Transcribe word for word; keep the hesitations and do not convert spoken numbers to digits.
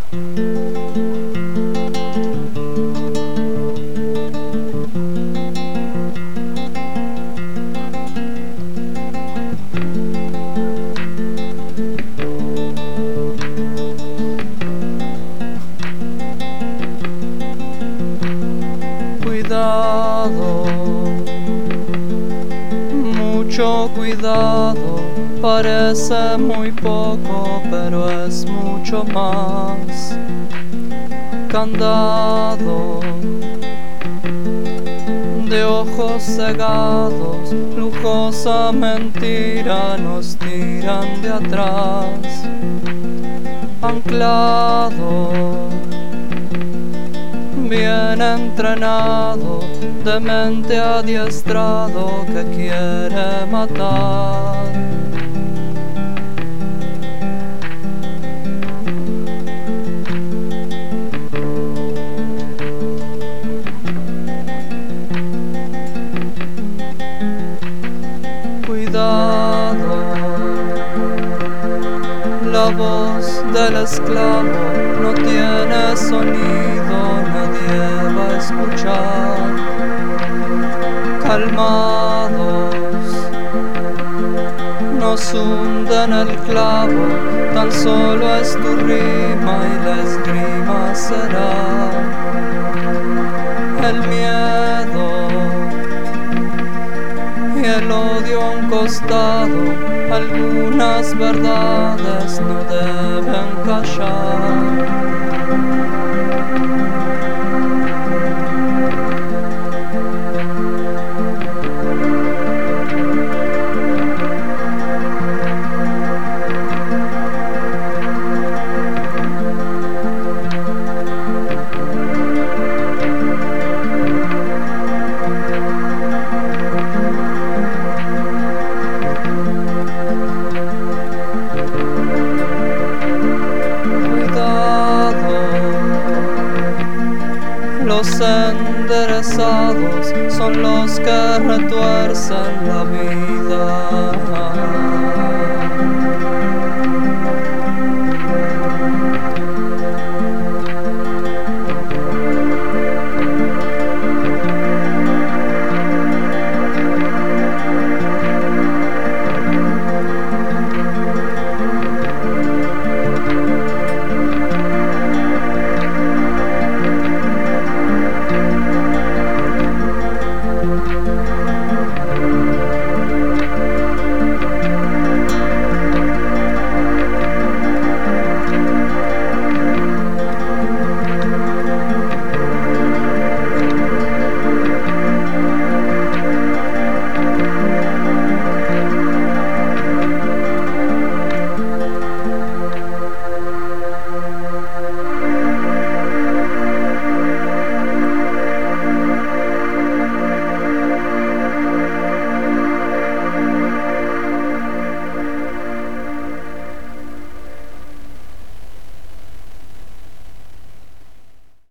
Cuidado, mucho cuidado, parece muy poco, pero es mucho más. Candado de ojos cegados, lujosa mentira nos tiran de atrás. Anclado, bien entrenado, de mente adiestrado que quiere matar. Cuidado, la voz del esclavo no tiene sonido, nadie va a escuchar. Calmados, nos hunden el clavo, tan solo es tu rima y la esgrima será. El miedo y el odio a un costado, algunas verdades no deben callar. Los enderezados son los que retuercen la vida.